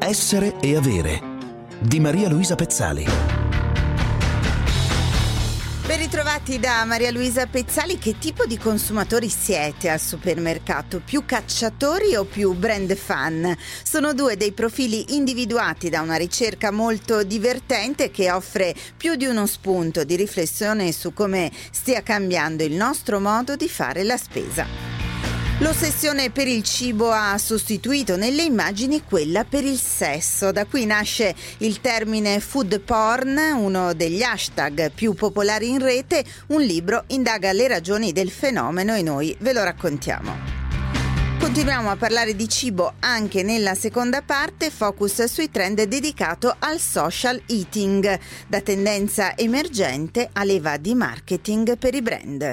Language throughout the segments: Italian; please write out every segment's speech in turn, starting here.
Essere e avere di Maria Luisa Pezzali. Ben ritrovati da Maria Luisa Pezzali. Che tipo di consumatori siete al supermercato? Più cacciatori o più brand fan? Sono due dei profili individuati da una ricerca molto divertente che offre più di uno spunto di riflessione su come stia cambiando il nostro modo di fare la spesa. L'ossessione per il cibo ha sostituito nelle immagini quella per il sesso. Da qui nasce il termine food porn, uno degli hashtag più popolari in rete. Un libro indaga le ragioni del fenomeno e noi ve lo raccontiamo. Continuiamo a parlare di cibo anche nella seconda parte, focus sui trend dedicato al social eating, da tendenza emergente a leva di marketing per i brand.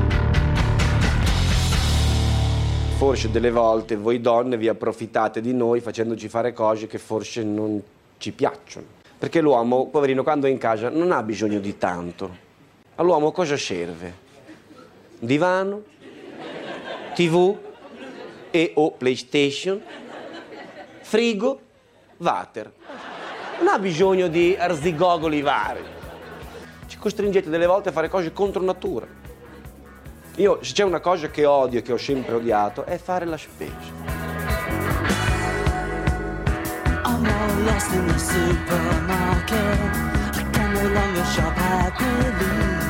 Forse delle volte voi donne vi approfittate di noi facendoci fare cose che forse non ci piacciono. Perché l'uomo, poverino, quando è in casa non ha bisogno di tanto. All'uomo cosa serve? Divano, TV e o PlayStation, frigo, water. Non ha bisogno di arzigogoli vari. Ci costringete delle volte a fare cose contro natura. Io, se c'è una cosa che odio e che ho sempre odiato, è fare la spesa. I'm all lost in the supermarket. I can no longer shop happily.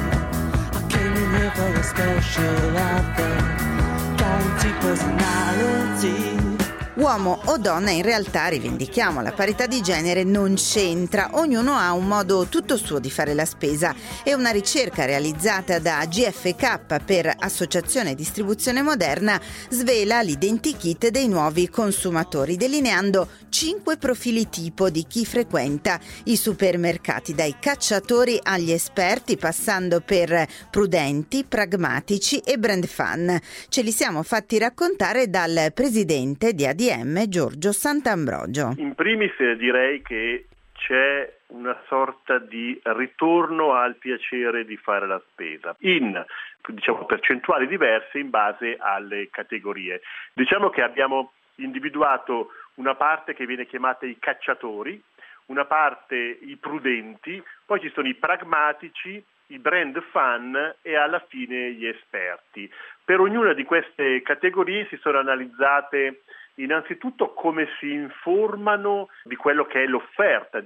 I came in here for a special offer. Guaranteed personality. Uomo o donna, in realtà rivendichiamo la parità di genere, non c'entra. Ognuno ha un modo tutto suo di fare la spesa e una ricerca realizzata da GfK per Associazione Distribuzione Moderna svela l'identikit dei nuovi consumatori, delineando 5 profili tipo di chi frequenta i supermercati, dai cacciatori agli esperti, passando per prudenti, pragmatici e brand fan. Ce li siamo fatti raccontare dal presidente di ADM, Giorgio Sant'Ambrogio. In primis direi che c'è una sorta di ritorno al piacere di fare la spesa in percentuali diverse in base alle categorie. Diciamo che abbiamo individuato una parte che viene chiamata i cacciatori, una parte i prudenti, poi ci sono i pragmatici, i brand fan e alla fine gli esperti. Per ognuna di queste categorie si sono analizzate innanzitutto come si informano di quello che è l'offerta,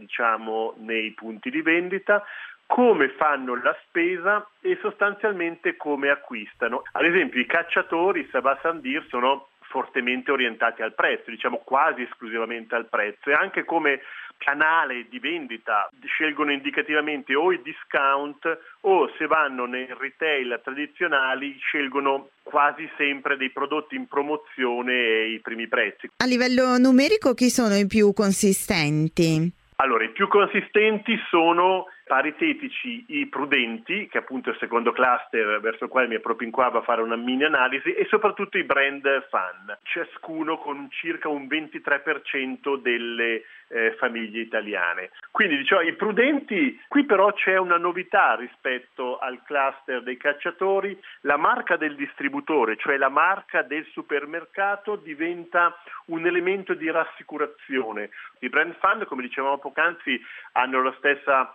nei punti di vendita, come fanno la spesa e sostanzialmente come acquistano. Ad esempio i cacciatori, ça va sans dire, sono fortemente orientati al prezzo, quasi esclusivamente al prezzo, e anche come canale di vendita scelgono indicativamente o i discount o, se vanno nei retail tradizionali, scelgono quasi sempre dei prodotti in promozione e i primi prezzi. A livello numerico chi sono i più consistenti? Allora, i più consistenti sono paritetici i prudenti, che appunto è il secondo cluster verso il quale mi appropinquavo a fare una mini analisi, e soprattutto i brand fan, ciascuno con circa un 23% delle famiglie italiane. Quindi i prudenti, qui però c'è una novità rispetto al cluster dei cacciatori: la marca del distributore, cioè la marca del supermercato, diventa un elemento di rassicurazione. I brand fan, come dicevamo poc'anzi, hanno la stessa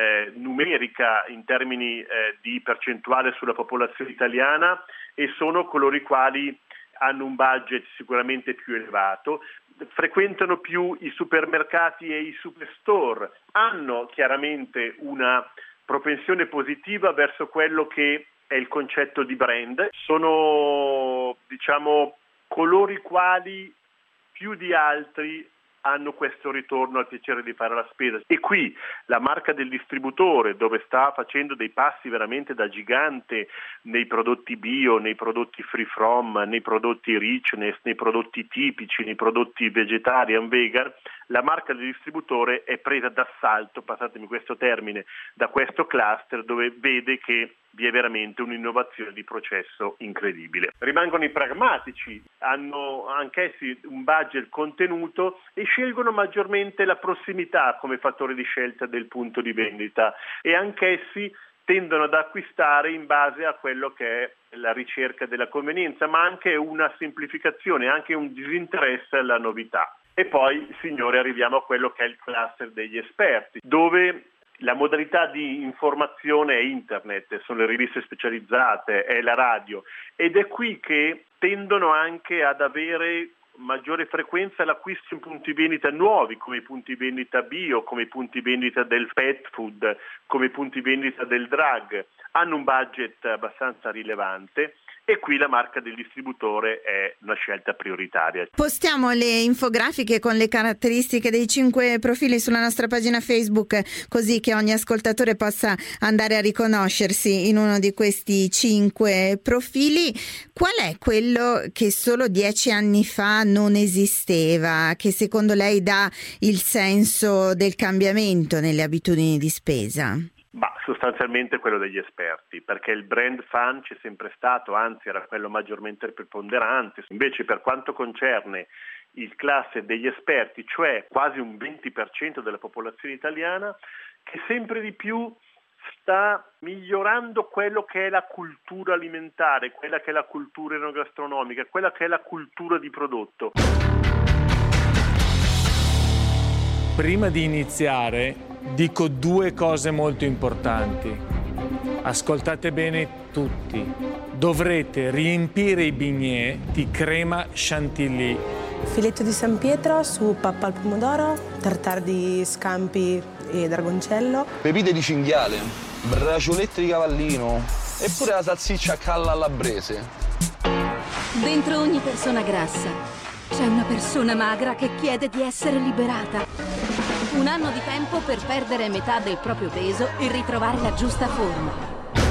numerica in termini di percentuale sulla popolazione italiana e sono coloro i quali hanno un budget sicuramente più elevato, frequentano più i supermercati e i superstore, hanno chiaramente una propensione positiva verso quello che è il concetto di brand, sono coloro i quali più di altri hanno questo ritorno al piacere di fare la spesa. E qui la marca del distributore, dove sta facendo dei passi veramente da gigante nei prodotti bio, nei prodotti free from, nei prodotti richness, nei prodotti tipici, nei prodotti vegetarian, vegan, la marca del distributore è presa d'assalto, passatemi questo termine, da questo cluster, dove vede che vi è veramente un'innovazione di processo incredibile. Rimangono i pragmatici, hanno anch'essi un budget contenuto e scelgono maggiormente la prossimità come fattore di scelta del punto di vendita, e anch'essi tendono ad acquistare in base a quello che è la ricerca della convenienza, ma anche una semplificazione, anche un disinteresse alla novità. E poi, signore, arriviamo a quello che è il cluster degli esperti, dove la modalità di informazione è internet, sono le riviste specializzate, è la radio, ed è qui che tendono anche ad avere maggiore frequenza l'acquisto in punti vendita nuovi, come i punti vendita bio, come i punti vendita del pet food, come i punti vendita del drug. Hanno un budget abbastanza rilevante e qui la marca del distributore è una scelta prioritaria. Postiamo le infografiche con le caratteristiche dei 5 profili sulla nostra pagina Facebook, così che ogni ascoltatore possa andare a riconoscersi in uno di questi 5 profili. Qual è quello che solo 10 anni fa non esisteva, che secondo lei dà il senso del cambiamento nelle abitudini di spesa? Ma sostanzialmente quello degli esperti, perché il brand fan c'è sempre stato, anzi era quello maggiormente preponderante. Invece per quanto concerne il cluster degli esperti, cioè quasi un 20% della popolazione italiana, che sempre di più sta migliorando quello che è la cultura alimentare, quella che è la cultura enogastronomica, quella che è la cultura di prodotto. Prima di iniziare dico 2 cose molto importanti. Ascoltate bene tutti. Dovrete riempire i bignè di crema chantilly. Filetto di San Pietro su pappa al pomodoro, tartare di scampi e dragoncello. Pepite di cinghiale, braciolette di cavallino e pure la salsiccia a calla allabrese. Dentro ogni persona grassa c'è una persona magra che chiede di essere liberata. 1 anno di tempo per perdere metà del proprio peso e ritrovare la giusta forma.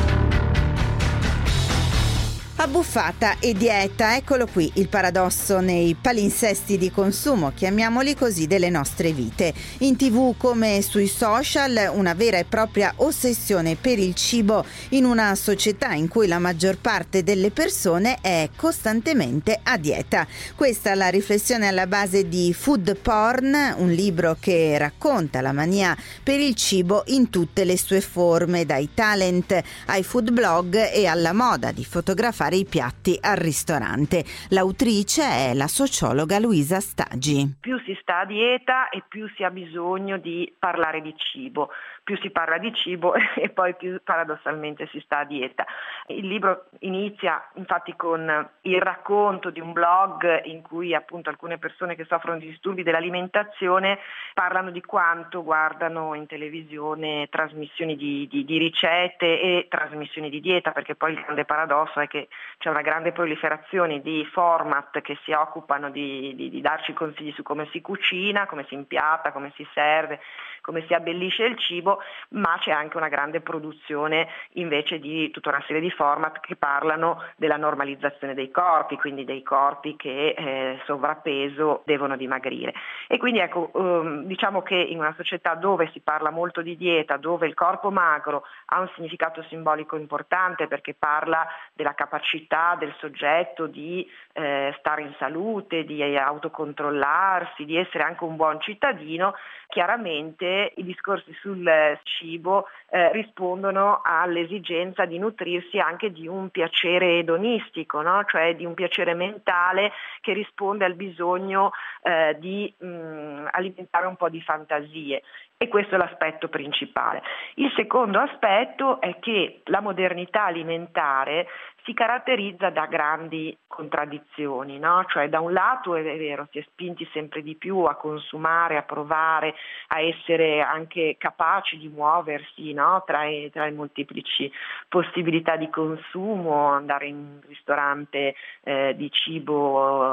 Abbuffata e dieta, eccolo qui il paradosso nei palinsesti di consumo, chiamiamoli così, delle nostre vite. In TV come sui social, una vera e propria ossessione per il cibo in una società in cui la maggior parte delle persone è costantemente a dieta. Questa è la riflessione alla base di Food Porn, un libro che racconta la mania per il cibo in tutte le sue forme, dai talent ai food blog e alla moda di fotografare i piatti al ristorante. L'autrice è la sociologa Luisa Stagi. Più si sta a dieta e più si ha bisogno di parlare di cibo. Più si parla di cibo e poi più paradossalmente si sta a dieta. Il libro inizia infatti con il racconto di un blog in cui appunto alcune persone che soffrono di disturbi dell'alimentazione parlano di quanto guardano in televisione trasmissioni di ricette e trasmissioni di dieta, perché poi il grande paradosso è che c'è una grande proliferazione di format che si occupano di darci consigli su come si cucina, come si impiatta, come si serve, come si abbellisce il cibo, ma c'è anche una grande produzione invece di tutta una serie di format che parlano della normalizzazione dei corpi, quindi dei corpi che sovrappeso devono dimagrire. E quindi ecco, diciamo che in una società dove si parla molto di dieta, dove il corpo magro ha un significato simbolico importante perché parla della capacità del soggetto di stare in salute, di autocontrollarsi, di essere anche un buon cittadino, chiaramente i discorsi sul cibo rispondono all'esigenza di nutrirsi anche di un piacere edonistico, no? Cioè di un piacere mentale che risponde al bisogno di alimentare un po' di fantasie. E questo è l'aspetto principale. Il secondo aspetto è che la modernità alimentare si caratterizza da grandi contraddizioni, no? Cioè da un lato è vero, si è spinti sempre di più a consumare, a provare, a essere anche capaci di muoversi, no? tra le molteplici possibilità di consumo, andare in un ristorante di cibo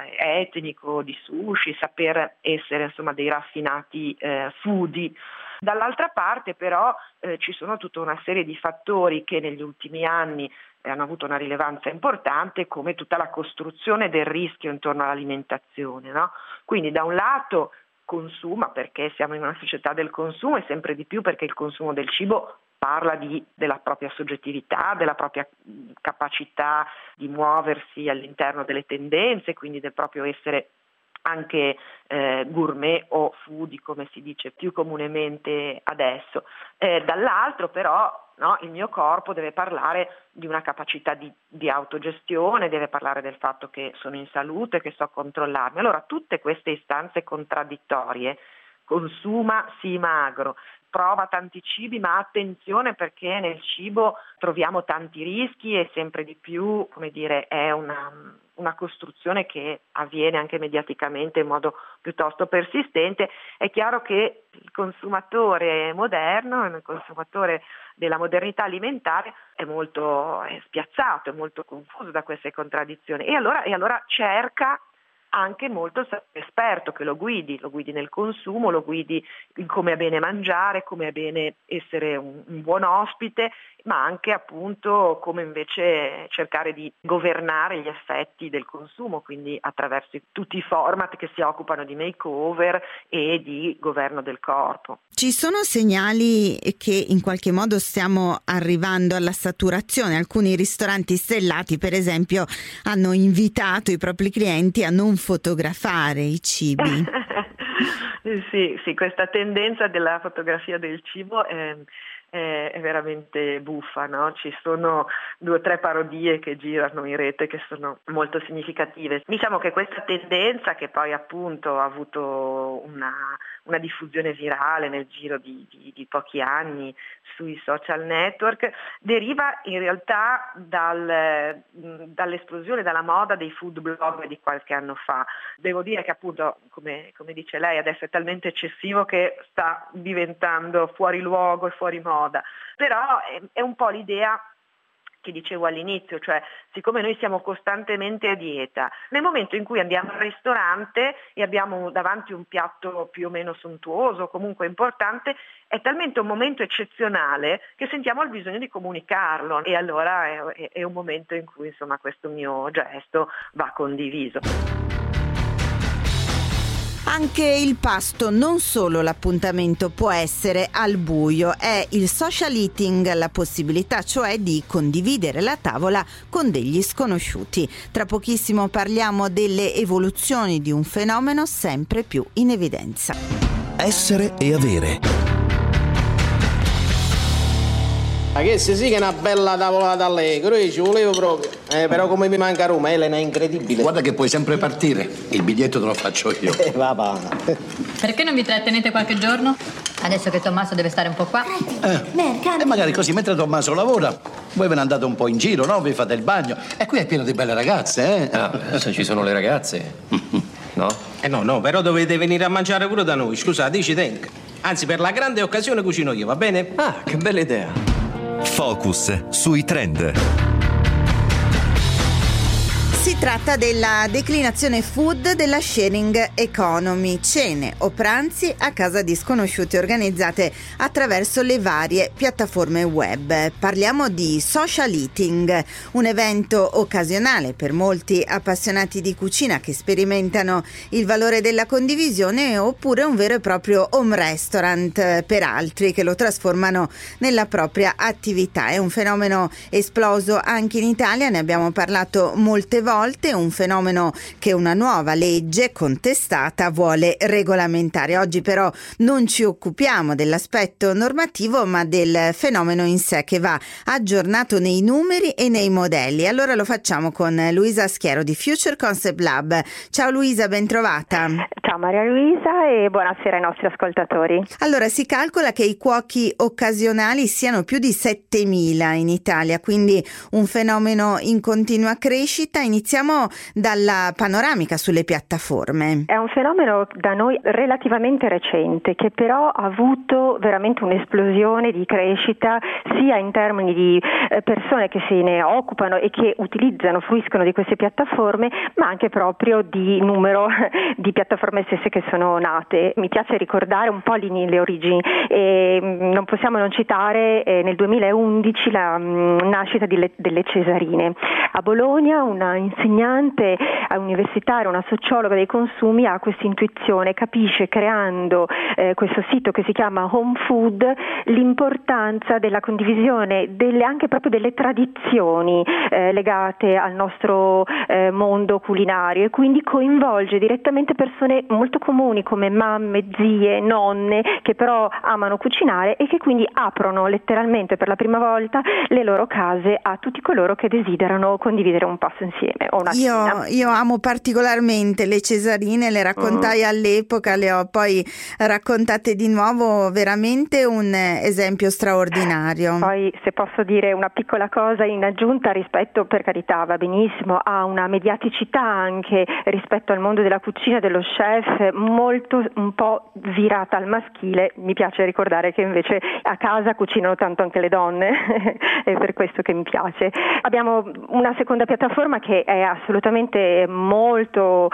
etnico, di sushi, saper essere insomma dei raffinati foodie. Dall'altra parte però ci sono tutta una serie di fattori che negli ultimi anni hanno avuto una rilevanza importante, come tutta la costruzione del rischio intorno all'alimentazione, no? Quindi da un lato consuma, perché siamo in una società del consumo e sempre di più perché il consumo del cibo parla della propria soggettività, della propria capacità di muoversi all'interno delle tendenze, quindi del proprio essere anche gourmet o foodie, come si dice più comunemente adesso. Dall'altro però, no, il mio corpo deve parlare di una capacità di autogestione, deve parlare del fatto che sono in salute, che so controllarmi. Allora tutte queste istanze contraddittorie, consuma sì magro, prova tanti cibi, ma attenzione perché nel cibo troviamo tanti rischi e sempre di più, come dire, è una costruzione che avviene anche mediaticamente in modo piuttosto persistente. È chiaro che il consumatore moderno, il consumatore della modernità alimentare è molto spiazzato, è molto confuso da queste contraddizioni e allora cerca anche molto esperto che lo guidi nel consumo, lo guidi in come è bene mangiare, come è bene essere un buon ospite, ma anche appunto come invece cercare di governare gli effetti del consumo, quindi attraverso tutti i format che si occupano di makeover e di governo del corpo. Ci sono segnali che in qualche modo stiamo arrivando alla saturazione? Alcuni ristoranti stellati, per esempio, hanno invitato i propri clienti a non fotografare i cibi. Sì, questa tendenza della fotografia del cibo è veramente buffa, no? Ci sono 2 o 3 parodie che girano in rete che sono molto significative. Diciamo che questa tendenza, che poi appunto ha avuto una diffusione virale nel giro di pochi anni sui social network, deriva in realtà dall'esplosione, dalla moda dei food blog di qualche anno fa. Devo dire che appunto, come dice lei, adesso è talmente eccessivo che sta diventando fuori luogo e fuori moda, però è un po' l'idea che dicevo all'inizio, cioè siccome noi siamo costantemente a dieta, nel momento in cui andiamo al ristorante e abbiamo davanti un piatto più o meno sontuoso, comunque importante, è talmente un momento eccezionale che sentiamo il bisogno di comunicarlo e allora è un momento in cui insomma questo mio gesto va condiviso. Anche il pasto, non solo l'appuntamento, può essere al buio. È il social eating, la possibilità cioè di condividere la tavola con degli sconosciuti. Tra pochissimo parliamo delle evoluzioni di un fenomeno sempre più in evidenza. Essere e avere. Ma che sì che è una bella tavolata allegro, io ci volevo proprio. Però come mi manca Roma, Elena, è incredibile. Guarda che puoi sempre partire, il biglietto te lo faccio io. Va. Perché non vi trattenete qualche giorno? Adesso che Tommaso deve stare un po' qua. E magari così, mentre Tommaso lavora, voi ve ne andate un po' in giro, no? Vi fate il bagno. E qui è pieno di belle ragazze, Se ci sono le ragazze, no? No, però dovete venire a mangiare pure da noi, scusate, ci tengo. Anzi, per la grande occasione cucino io, va bene? Ah, che bella idea. Focus sui trend. Si tratta della declinazione food della sharing economy, cene o pranzi a casa di sconosciuti organizzate attraverso le varie piattaforme web. Parliamo di social eating, un evento occasionale per molti appassionati di cucina che sperimentano il valore della condivisione, oppure un vero e proprio home restaurant per altri che lo trasformano nella propria attività. È un fenomeno esploso anche in Italia, ne abbiamo parlato molte volte. Un fenomeno che una nuova legge contestata vuole regolamentare. Oggi però non ci occupiamo dell'aspetto normativo, ma del fenomeno in sé, che va aggiornato nei numeri e nei modelli. Allora lo facciamo con Luisa Schiero di Future Concept Lab. Ciao Luisa, ben trovata. Ciao Maria Luisa e buonasera ai nostri ascoltatori. Allora, si calcola che i cuochi occasionali siano più di 7.000 in Italia, quindi un fenomeno in continua crescita. Iniziamo dalla panoramica sulle piattaforme. È un fenomeno da noi relativamente recente, che però ha avuto veramente un'esplosione di crescita sia in termini di persone che se ne occupano e che utilizzano, fruiscono di queste piattaforme, ma anche proprio di numero di piattaforme stesse che sono nate. Mi piace ricordare un po' le origini e non possiamo non citare nel 2011 la nascita delle Cesarine. A Bologna una insegnante insegnante universitaria, una sociologa dei consumi, ha questa intuizione, capisce creando questo sito che si chiama Home Food l'importanza della condivisione anche proprio delle tradizioni legate al nostro mondo culinario, e quindi coinvolge direttamente persone molto comuni come mamme, zie, nonne, che però amano cucinare e che quindi aprono letteralmente per la prima volta le loro case a tutti coloro che desiderano condividere un pasto insieme o una cena. Io amo particolarmente le cesarine, le raccontai all'epoca, le ho poi raccontate di nuovo, veramente un esempio straordinario. Poi, se posso dire una piccola cosa in aggiunta rispetto, per carità va benissimo, ha una mediaticità anche rispetto al mondo della cucina, dello chef, molto un po' virata al maschile. Mi piace ricordare che invece a casa cucinano tanto anche le donne, è per questo che mi piace. Abbiamo una seconda piattaforma che è assolutamente molto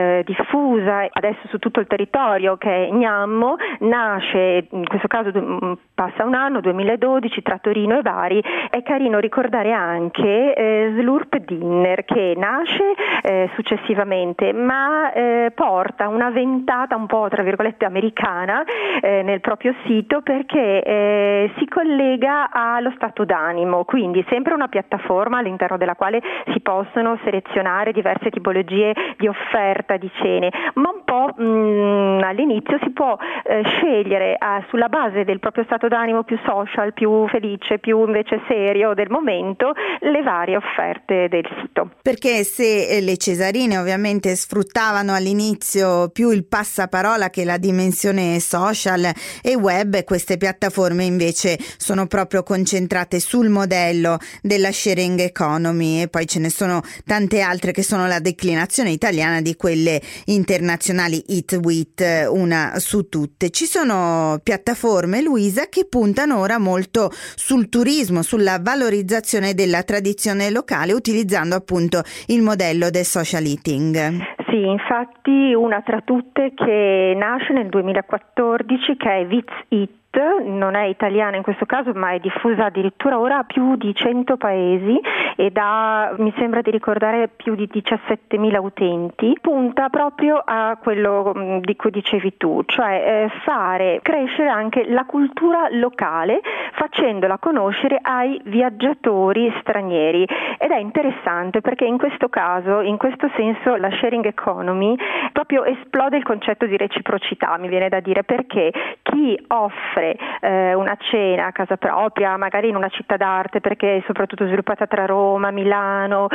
diffusa adesso su tutto il territorio, che è Gnammo. Nasce, in questo caso passa un anno, 2012, tra Torino e Bari. È carino ricordare anche Slurp Dinner, che nasce successivamente, ma porta una ventata un po' tra virgolette americana nel proprio sito, perché si collega allo stato d'animo, quindi sempre una piattaforma all'interno della quale si possono selezionare diverse tipologie di offerta di cene, ma un po' all'inizio si può scegliere sulla base del proprio stato d'animo più social, più felice, più invece serio del momento, le varie offerte del sito. Perché se le cesarine ovviamente sfruttavano all'inizio più il passaparola che la dimensione social e web, queste piattaforme invece sono proprio concentrate sul modello della sharing economy, e poi ce ne sono tante altre che sono la declinazione italiana di quelle internazionali Eat With, una su tutte. Ci sono piattaforme, Luisa, che puntano ora molto sul turismo, sulla valorizzazione della tradizione locale, utilizzando appunto il modello del social eating. Sì, infatti una tra tutte che nasce nel 2014, che è Viz Eat, non è italiana in questo caso, ma è diffusa addirittura ora a più di 100 paesi ed ha, mi sembra di ricordare, più di 17.000 utenti. Punta proprio a quello di cui dicevi tu, cioè fare crescere anche la cultura locale, facendola conoscere ai viaggiatori stranieri. Ed è interessante perché in questo caso, in questo senso, la sharing economy proprio esplode il concetto di reciprocità, mi viene da dire, perché chi offre una cena a casa propria, magari in una città d'arte, perché è soprattutto sviluppata tra Roma, Milano,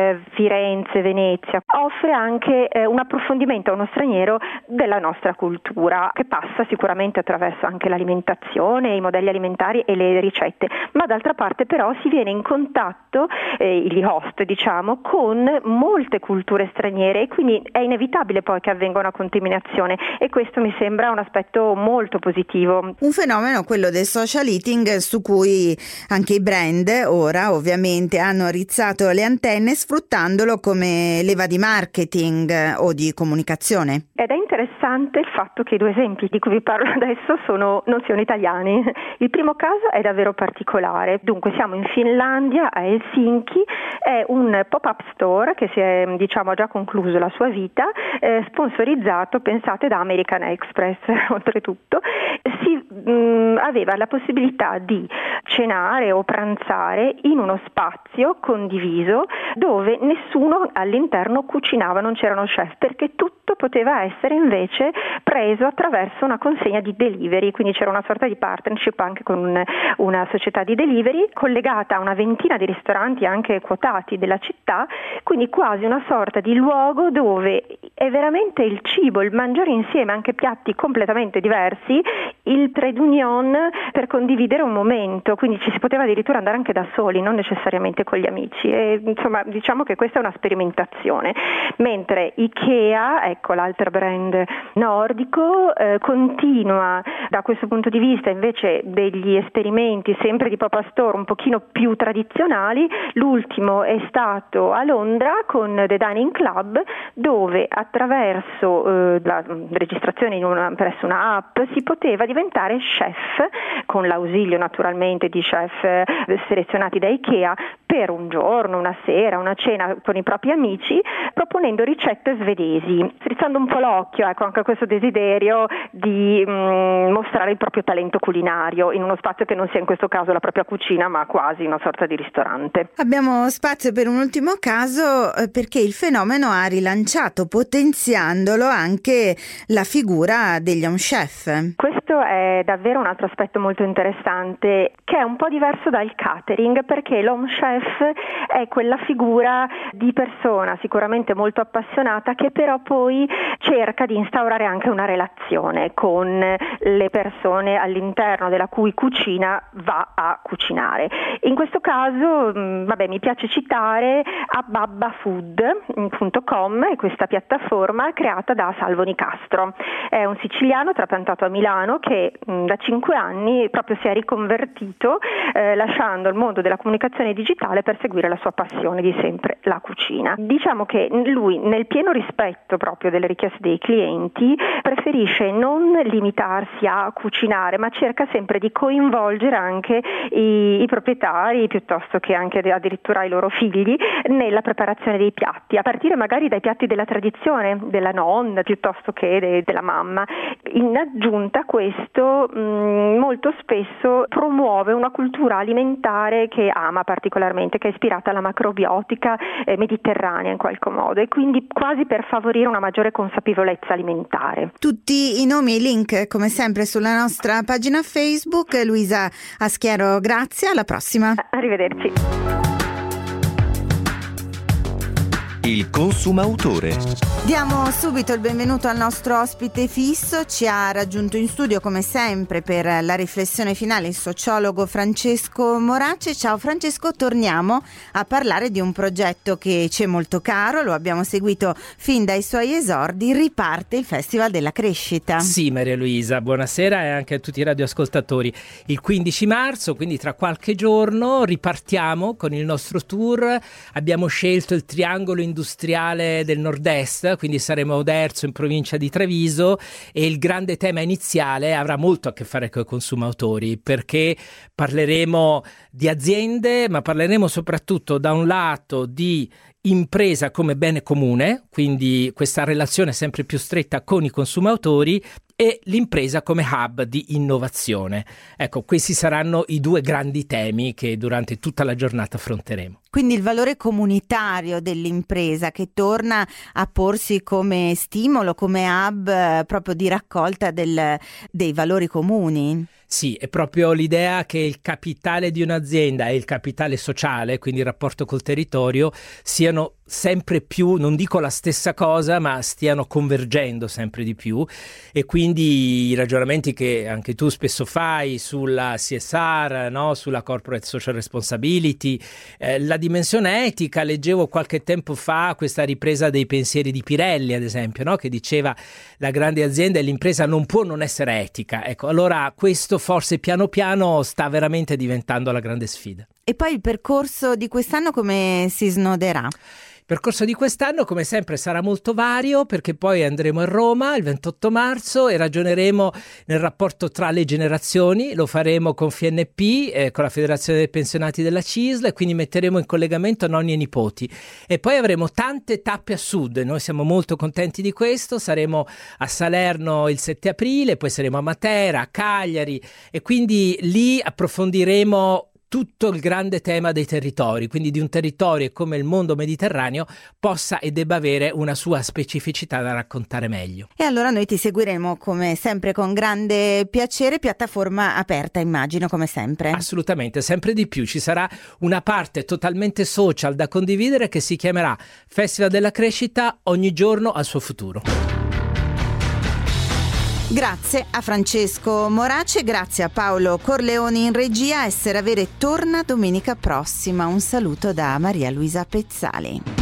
Firenze, Venezia, offre anche un approfondimento a uno straniero della nostra cultura, che passa sicuramente attraverso anche l'alimentazione, i modelli alimentari e le ricette, ma d'altra parte però si viene in contatto, gli host diciamo, con molte culture straniere, e quindi è inevitabile poi che avvenga una contaminazione, e questo mi sembra un aspetto molto positivo. Un fenomeno, quello del social eating, su cui anche i brand ora ovviamente hanno rizzato le antenne, sfruttandolo come leva di marketing o di comunicazione. Ed è interessante il fatto che i due esempi di cui vi parlo adesso non siano italiani. Il primo caso è davvero particolare. Dunque siamo in Finlandia, a Helsinki, è un pop-up store che si è, diciamo, già concluso la sua vita, sponsorizzato, pensate, da American Express oltretutto. Aveva la possibilità di cenare o pranzare in uno spazio condiviso dove nessuno all'interno cucinava, non c'erano chef, perché tutto poteva essere invece preso attraverso una consegna di delivery, quindi c'era una sorta di partnership anche con una società di delivery collegata a una ventina di ristoranti anche quotati della città, quindi quasi una sorta di luogo dove è veramente il cibo, il mangiare insieme anche piatti completamente diversi, il trade union per condividere un momento, quindi ci si poteva addirittura andare anche da soli, non necessariamente con gli amici, e insomma diciamo che questa è una sperimentazione. Mentre Ikea, ecco l'altro brand nordico, continua da questo punto di vista invece degli esperimenti sempre di pop-up store un pochino più tradizionali. L'ultimo è stato a Londra con The Dining Club, dove attraverso la registrazione presso una app si poteva diventare chef, con l'ausilio naturalmente di chef selezionati da Ikea, per un giorno, una sera, una cena con i propri amici, proponendo ricette svedesi, strizzando un po' l'occhio anche a questo desiderio di mostrare il proprio talento culinario in uno spazio che non sia in questo caso la propria cucina, ma quasi una sorta di ristorante. Abbiamo spazio per un ultimo caso, perché il fenomeno ha rilanciato, potenziandolo, anche la figura degli home chef. Questo è davvero un altro aspetto molto interessante, che è un po' diverso dal catering, perché l'home chef è quella figura di persona sicuramente molto appassionata, che però poi cerca di instaurare anche una relazione con le persone all'interno della cui cucina va a cucinare. In questo caso mi piace citare ababbafood.com, questa piattaforma creata da Salvo Nicastro. È un siciliano trapiantato a Milano che da 5 anni proprio si è riconvertito lasciando il mondo della comunicazione digitale per seguire la sua passione di sempre, la cucina. Diciamo che lui, nel pieno rispetto proprio delle richieste dei clienti, preferisce non limitarsi a cucinare, ma cerca sempre di coinvolgere anche i proprietari, piuttosto che anche addirittura i loro figli, nella preparazione dei piatti, a partire magari dai piatti della tradizione, della nonna piuttosto che della mamma. In aggiunta a questo, molto spesso promuove una cultura alimentare che ama particolarmente, che è ispirata alla macrobiotica mediterranea in qualche modo, e quindi quasi per favorire una maggiore consapevolezza alimentare. Tutti i nomi e i link come sempre sulla nostra pagina Facebook. Luisa Aschiero, grazie, alla prossima. Arrivederci. Il consumautore. Diamo subito il benvenuto al nostro ospite fisso. Ci ha raggiunto in studio come sempre per la riflessione finale il sociologo Francesco Morace. Ciao Francesco, torniamo a parlare di un progetto che ci è molto caro, lo abbiamo seguito fin dai suoi esordi. Riparte il Festival della Crescita. Sì, Maria Luisa, buonasera e anche a tutti i radioascoltatori. Il 15 marzo, quindi tra qualche giorno, ripartiamo con il nostro tour. Abbiamo scelto il triangolo industriale del nord-est, quindi saremo a Oderzo in provincia di Treviso, e il grande tema iniziale avrà molto a che fare con i consumatori, perché parleremo di aziende, ma parleremo soprattutto da un lato di impresa come bene comune, quindi questa relazione sempre più stretta con i consumatori, e l'impresa come hub di innovazione. Ecco, questi saranno i due grandi temi che durante tutta la giornata affronteremo. Quindi il valore comunitario dell'impresa che torna a porsi come stimolo, come hub proprio di raccolta dei valori comuni. Sì, è proprio l'idea che il capitale di un'azienda e il capitale sociale, quindi il rapporto col territorio, siano sempre più, non dico la stessa cosa, ma stiano convergendo sempre di più, e quindi i ragionamenti che anche tu spesso fai sulla CSR, no? Sulla Corporate Social Responsibility, la dimensione etica. Leggevo qualche tempo fa questa ripresa dei pensieri di Pirelli, ad esempio, no? Che diceva la grande azienda e l'impresa non può non essere etica. Ecco, allora questo forse piano piano sta veramente diventando la grande sfida. E poi il percorso di quest'anno come si snoderà? Il percorso di quest'anno, come sempre, sarà molto vario, perché poi andremo a Roma il 28 marzo e ragioneremo nel rapporto tra le generazioni. Lo faremo con FNP, con la Federazione dei Pensionati della CISL, e quindi metteremo in collegamento nonni e nipoti. E poi avremo tante tappe a sud. Noi siamo molto contenti di questo. Saremo a Salerno il 7 aprile, poi saremo a Matera, a Cagliari, e quindi lì approfondiremo tutto il grande tema dei territori, quindi di un territorio come il mondo mediterraneo possa e debba avere una sua specificità da raccontare meglio. E allora noi ti seguiremo come sempre con grande piacere, piattaforma aperta immagino come sempre. Assolutamente, sempre di più. Ci sarà una parte totalmente social da condividere che si chiamerà Festival della Crescita, ogni giorno al suo futuro. Grazie a Francesco Morace, grazie a Paolo Corleoni in regia. Essere Avere torna domenica prossima. Un saluto da Maria Luisa Pezzali.